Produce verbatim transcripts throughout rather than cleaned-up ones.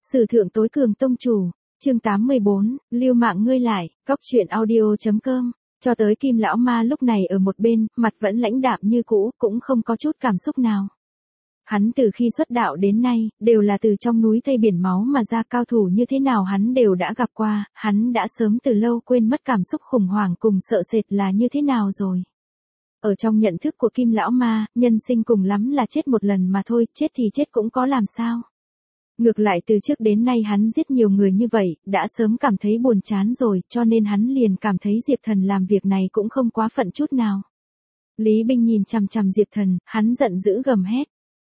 Sử thượng tối cường tông chủ, chương tám mươi bốn, lưu mạng ngươi lại, cóc truyện audio.com, cho tới Kim lão ma lúc này ở một bên, mặt vẫn lãnh đạm như cũ, cũng không có chút cảm xúc nào. Hắn từ khi xuất đạo đến nay, đều là từ trong núi Tây biển máu mà ra, cao thủ như thế nào hắn đều đã gặp qua, hắn đã sớm từ lâu quên mất cảm xúc khủng hoảng cùng sợ sệt là như thế nào rồi. Ở trong nhận thức của Kim lão ma, nhân sinh cùng lắm là chết một lần mà thôi, chết thì chết cũng có làm sao. Ngược lại từ trước đến nay hắn giết nhiều người như vậy, đã sớm cảm thấy buồn chán rồi, cho nên hắn liền cảm thấy Diệp Thần làm việc này cũng không quá phận chút nào. Lý Binh nhìn chằm chằm Diệp Thần, hắn giận dữ gầm hét.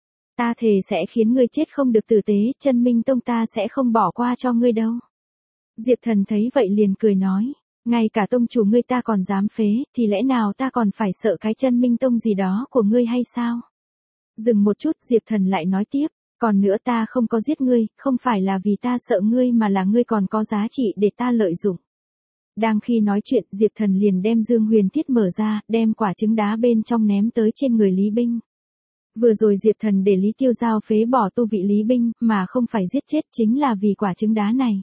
Ta thề sẽ khiến ngươi chết không được tử tế, Chân Minh Tông ta sẽ không bỏ qua cho ngươi đâu. Diệp Thần thấy vậy liền cười nói, ngay cả tông chủ ngươi ta còn dám phế, thì lẽ nào ta còn phải sợ cái Chân Minh Tông gì đó của ngươi hay sao? Dừng một chút, Diệp Thần lại nói tiếp, còn nữa ta không có giết ngươi, không phải là vì ta sợ ngươi mà là ngươi còn có giá trị để ta lợi dụng. Đang khi nói chuyện, Diệp Thần liền đem Dương Huyền Thiết mở ra, đem quả trứng đá bên trong ném tới trên người Lý Binh. Vừa rồi Diệp Thần để Lý Tiêu Giao phế bỏ tu vị Lý Binh, mà không phải giết chết, chính là vì quả trứng đá này.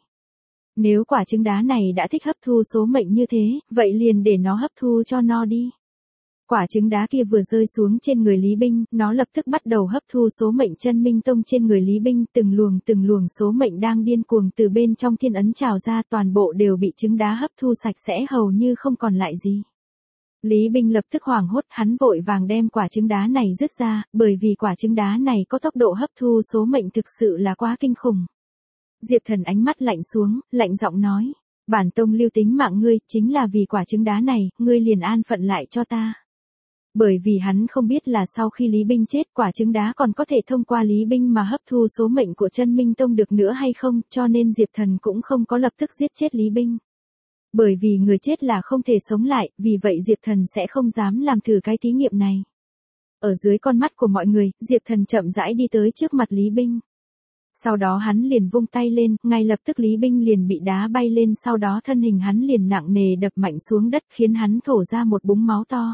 Nếu quả trứng đá này đã thích hấp thu số mệnh như thế, vậy liền để nó hấp thu cho no đi. Quả trứng đá kia vừa rơi xuống trên người Lý Binh, nó lập tức bắt đầu hấp thu số mệnh Chân Minh Tông trên người Lý Binh, từng luồng từng luồng số mệnh đang điên cuồng từ bên trong thiên ấn trào ra, toàn bộ đều bị trứng đá hấp thu sạch sẽ hầu như không còn lại gì. Lý Binh lập tức hoảng hốt, hắn vội vàng đem quả trứng đá này rứt ra, bởi vì quả trứng đá này có tốc độ hấp thu số mệnh thực sự là quá kinh khủng. Diệp Thần ánh mắt lạnh xuống, lạnh giọng nói, bản tông lưu tính mạng ngươi, chính là vì quả trứng đá này, ngươi liền an phận lại cho ta. Bởi vì hắn không biết là sau khi Lý Binh chết, quả trứng đá còn có thể thông qua Lý Binh mà hấp thu số mệnh của Chân Minh Tông được nữa hay không, cho nên Diệp Thần cũng không có lập tức giết chết Lý Binh. Bởi vì người chết là không thể sống lại, vì vậy Diệp Thần sẽ không dám làm thử cái thí nghiệm này. Ở dưới con mắt của mọi người, Diệp Thần chậm rãi đi tới trước mặt Lý Binh. Sau đó hắn liền vung tay lên, ngay lập tức Lý Binh liền bị đá bay lên, sau đó thân hình hắn liền nặng nề đập mạnh xuống đất, khiến hắn thổ ra một búng máu to.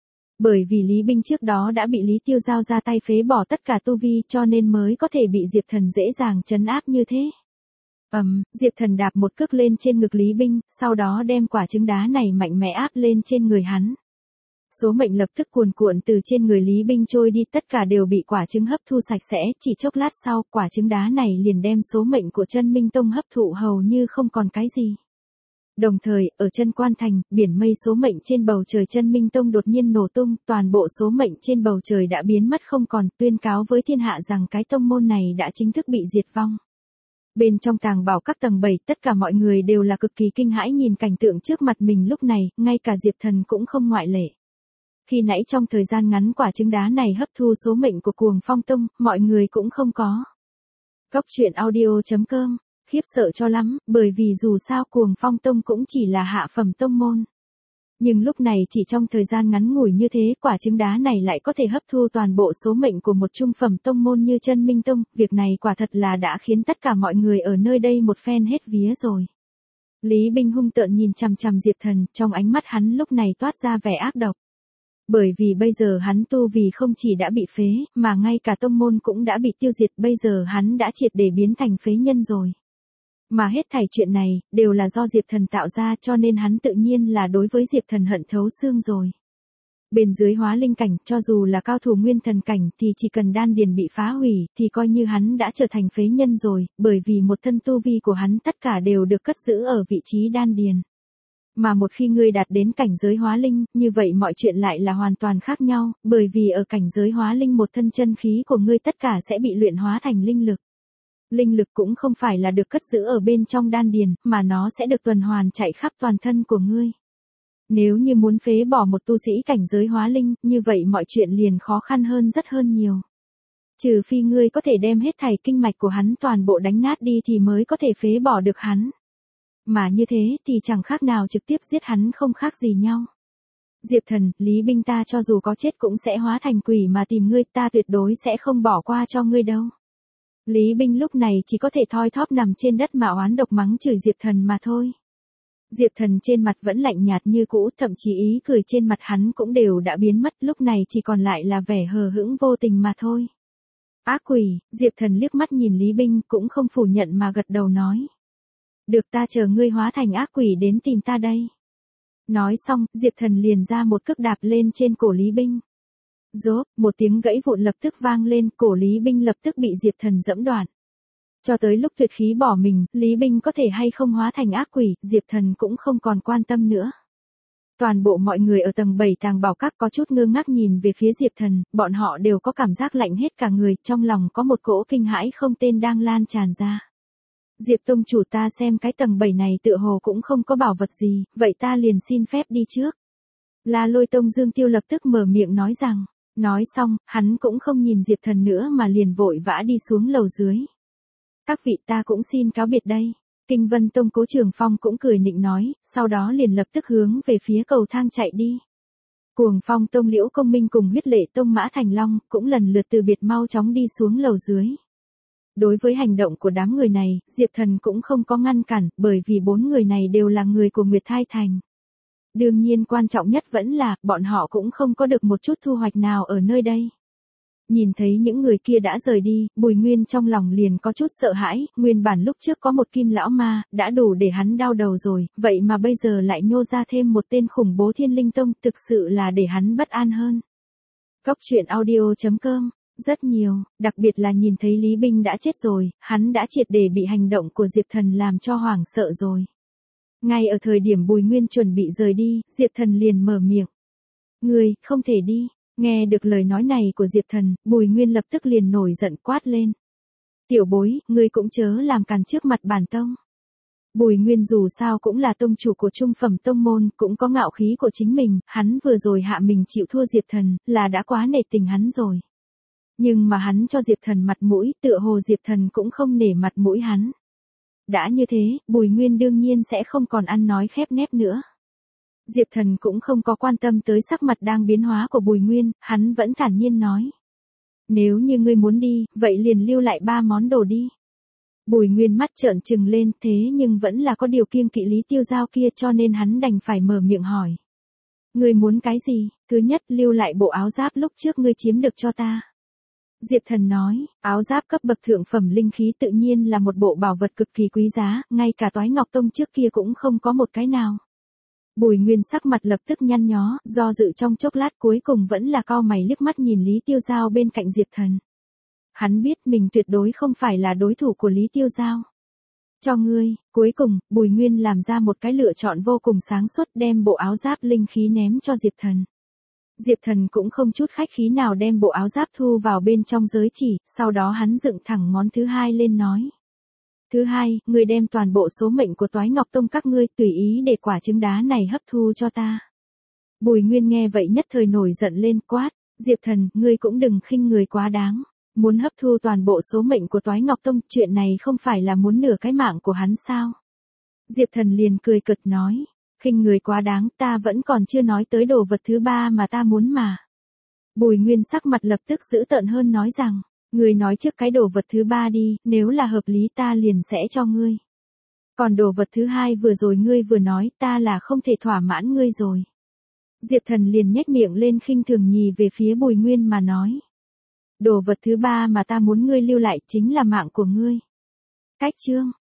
Bởi vì Lý Binh trước đó đã bị Lý Tiêu Giao ra tay phế bỏ tất cả tu vi, cho nên mới có thể bị Diệp Thần dễ dàng trấn áp như thế. Ầm, um, Diệp Thần đạp một cước lên trên ngực Lý Binh, sau đó đem quả trứng đá này mạnh mẽ áp lên trên người hắn. Số mệnh lập tức cuồn cuộn từ trên người Lý Binh trôi đi, tất cả đều bị quả trứng hấp thu sạch sẽ, chỉ chốc lát sau, quả trứng đá này liền đem số mệnh của Chân Minh Tông hấp thụ hầu như không còn cái gì. Đồng thời, ở Chân Quan Thành, biển mây số mệnh trên bầu trời Chân Minh Tông đột nhiên nổ tung, toàn bộ số mệnh trên bầu trời đã biến mất không còn, tuyên cáo với thiên hạ rằng cái tông môn này đã chính thức bị diệt vong. Bên trong tàng bảo các tầng bảy, tất cả mọi người đều là cực kỳ kinh hãi nhìn cảnh tượng trước mặt mình lúc này, ngay cả Diệp Thần cũng không ngoại lệ. Khi nãy trong thời gian ngắn quả trứng đá này hấp thu số mệnh của Cuồng Phong Tông, mọi người cũng không có. Cóc truyện audio.com, khiếp sợ cho lắm, bởi vì dù sao Cuồng Phong Tông cũng chỉ là hạ phẩm tông môn. Nhưng lúc này chỉ trong thời gian ngắn ngủi như thế, quả trứng đá này lại có thể hấp thu toàn bộ số mệnh của một trung phẩm tông môn như Chân Minh Tông, việc này quả thật là đã khiến tất cả mọi người ở nơi đây một phen hết vía rồi. Lý Binh hung tợn nhìn chằm chằm Diệp Thần, trong ánh mắt hắn lúc này toát ra vẻ ác độc. Bởi vì bây giờ hắn tu vì không chỉ đã bị phế, mà ngay cả tông môn cũng đã bị tiêu diệt, bây giờ hắn đã triệt để biến thành phế nhân rồi. Mà hết thảy chuyện này, đều là do Diệp Thần tạo ra, cho nên hắn tự nhiên là đối với Diệp Thần hận thấu xương rồi. Bên dưới hóa linh cảnh, cho dù là cao thủ nguyên thần cảnh thì chỉ cần đan điền bị phá hủy, thì coi như hắn đã trở thành phế nhân rồi, bởi vì một thân tu vi của hắn tất cả đều được cất giữ ở vị trí đan điền. Mà một khi ngươi đạt đến cảnh giới hóa linh, như vậy mọi chuyện lại là hoàn toàn khác nhau, bởi vì ở cảnh giới hóa linh một thân chân khí của ngươi tất cả sẽ bị luyện hóa thành linh lực. Linh lực cũng không phải là được cất giữ ở bên trong đan điền, mà nó sẽ được tuần hoàn chạy khắp toàn thân của ngươi. Nếu như muốn phế bỏ một tu sĩ cảnh giới hóa linh, như vậy mọi chuyện liền khó khăn hơn rất hơn nhiều. Trừ phi ngươi có thể đem hết thảy kinh mạch của hắn toàn bộ đánh nát đi thì mới có thể phế bỏ được hắn. Mà như thế thì chẳng khác nào trực tiếp giết hắn, không khác gì nhau. Diệp Thần, Lý Binh ta cho dù có chết cũng sẽ hóa thành quỷ mà tìm ngươi, ta tuyệt đối sẽ không bỏ qua cho ngươi đâu. Lý Binh lúc này chỉ có thể thoi thóp nằm trên đất mà oán độc mắng chửi Diệp Thần mà thôi. Diệp Thần trên mặt vẫn lạnh nhạt như cũ, thậm chí ý cười trên mặt hắn cũng đều đã biến mất, lúc này chỉ còn lại là vẻ hờ hững vô tình mà thôi. Ác quỷ, Diệp Thần liếc mắt nhìn Lý Binh cũng không phủ nhận mà gật đầu nói. Được, ta chờ ngươi hóa thành ác quỷ đến tìm ta đây. Nói xong, Diệp Thần liền ra một cước đạp lên trên cổ Lý Binh. Rốp, một tiếng gãy vụn lập tức vang lên, cổ Lý Binh lập tức bị Diệp Thần giẫm đoạn. Cho tới lúc tuyệt khí bỏ mình, Lý Binh có thể hay không hóa thành ác quỷ, Diệp Thần cũng không còn quan tâm nữa. Toàn bộ mọi người ở tầng bảy Tàng Bảo Các có chút ngơ ngác nhìn về phía Diệp Thần, bọn họ đều có cảm giác lạnh hết cả người, trong lòng có một cỗ kinh hãi không tên đang lan tràn ra. Diệp tông chủ, ta xem cái tầng bảy này tựa hồ cũng không có bảo vật gì, vậy ta liền xin phép đi trước. La Lôi Tông Dương Tiêu lập tức mở miệng nói rằng, nói xong, hắn cũng không nhìn Diệp Thần nữa mà liền vội vã đi xuống lầu dưới. Các vị, ta cũng xin cáo biệt đây. Kinh Vân Tông Cố Trường Phong cũng cười nịnh nói, sau đó liền lập tức hướng về phía cầu thang chạy đi. Cuồng Phong Tông Liễu Công Minh cùng Huyết Lệ Tông Mã Thành Long cũng lần lượt từ biệt mau chóng đi xuống lầu dưới. Đối với hành động của đám người này, Diệp Thần cũng không có ngăn cản, bởi vì bốn người này đều là người của Nguyệt Thai Thành. Đương nhiên quan trọng nhất vẫn là, bọn họ cũng không có được một chút thu hoạch nào ở nơi đây. Nhìn thấy những người kia đã rời đi, Bùi Nguyên trong lòng liền có chút sợ hãi, nguyên bản lúc trước có một kim lão ma, đã đủ để hắn đau đầu rồi, vậy mà bây giờ lại nhô ra thêm một tên khủng bố Thiên Linh Tông, thực sự là để hắn bất an hơn. Cốc truyện audio chấm com, rất nhiều, đặc biệt là nhìn thấy Lý Binh đã chết rồi, hắn đã triệt để bị hành động của Diệp Thần làm cho hoảng sợ rồi. Ngay ở thời điểm Bùi Nguyên chuẩn bị rời đi, Diệp Thần liền mở miệng. Ngươi, không thể đi. Nghe được lời nói này của Diệp Thần, Bùi Nguyên lập tức liền nổi giận quát lên. Tiểu bối, ngươi cũng chớ làm càn trước mặt bản tông. Bùi Nguyên dù sao cũng là tông chủ của trung phẩm tông môn, cũng có ngạo khí của chính mình, hắn vừa rồi hạ mình chịu thua Diệp Thần, là đã quá nể tình hắn rồi. Nhưng mà hắn cho Diệp Thần mặt mũi, tựa hồ Diệp Thần cũng không nể mặt mũi hắn. Đã như thế, Bùi Nguyên đương nhiên sẽ không còn ăn nói khép nép nữa. Diệp Thần cũng không có quan tâm tới sắc mặt đang biến hóa của Bùi Nguyên, hắn vẫn thản nhiên nói. Nếu như ngươi muốn đi, vậy liền lưu lại ba món đồ đi. Bùi Nguyên mắt trợn trừng lên, thế nhưng vẫn là có điều kiêng kỵ Lý Tiêu Giao kia, cho nên hắn đành phải mở miệng hỏi. Ngươi muốn cái gì? Thứ nhất, lưu lại bộ áo giáp lúc trước ngươi chiếm được cho ta. Diệp Thần nói, áo giáp cấp bậc thượng phẩm linh khí tự nhiên là một bộ bảo vật cực kỳ quý giá, ngay cả Toái Ngọc Tông trước kia cũng không có một cái nào. Bùi Nguyên sắc mặt lập tức nhăn nhó, do dự trong chốc lát cuối cùng vẫn là cau mày liếc mắt nhìn Lý Tiêu Giao bên cạnh Diệp Thần. Hắn biết mình tuyệt đối không phải là đối thủ của Lý Tiêu Giao. Cho ngươi, cuối cùng, Bùi Nguyên làm ra một cái lựa chọn vô cùng sáng suốt, đem bộ áo giáp linh khí ném cho Diệp Thần. Diệp Thần cũng không chút khách khí nào đem bộ áo giáp thu vào bên trong giới chỉ, sau đó hắn dựng thẳng món thứ hai lên nói. Thứ hai, ngươi đem toàn bộ số mệnh của Toái Ngọc Tông các ngươi tùy ý để quả trứng đá này hấp thu cho ta. Bùi Nguyên nghe vậy nhất thời nổi giận lên quát, Diệp Thần, ngươi cũng đừng khinh người quá đáng. Muốn hấp thu toàn bộ số mệnh của Toái Ngọc Tông, chuyện này không phải là muốn nửa cái mạng của hắn sao? Diệp Thần liền cười cợt nói, khinh người quá đáng, ta vẫn còn chưa nói tới đồ vật thứ ba mà ta muốn mà. Bùi Nguyên sắc mặt lập tức dữ tợn hơn nói rằng, ngươi nói trước cái đồ vật thứ ba đi, nếu là hợp lý ta liền sẽ cho ngươi. Còn đồ vật thứ hai vừa rồi ngươi vừa nói, ta là không thể thỏa mãn ngươi rồi. Diệp Thần liền nhếch miệng lên khinh thường nhì về phía Bùi Nguyên mà nói. Đồ vật thứ ba mà ta muốn ngươi lưu lại chính là mạng của ngươi. Cách chương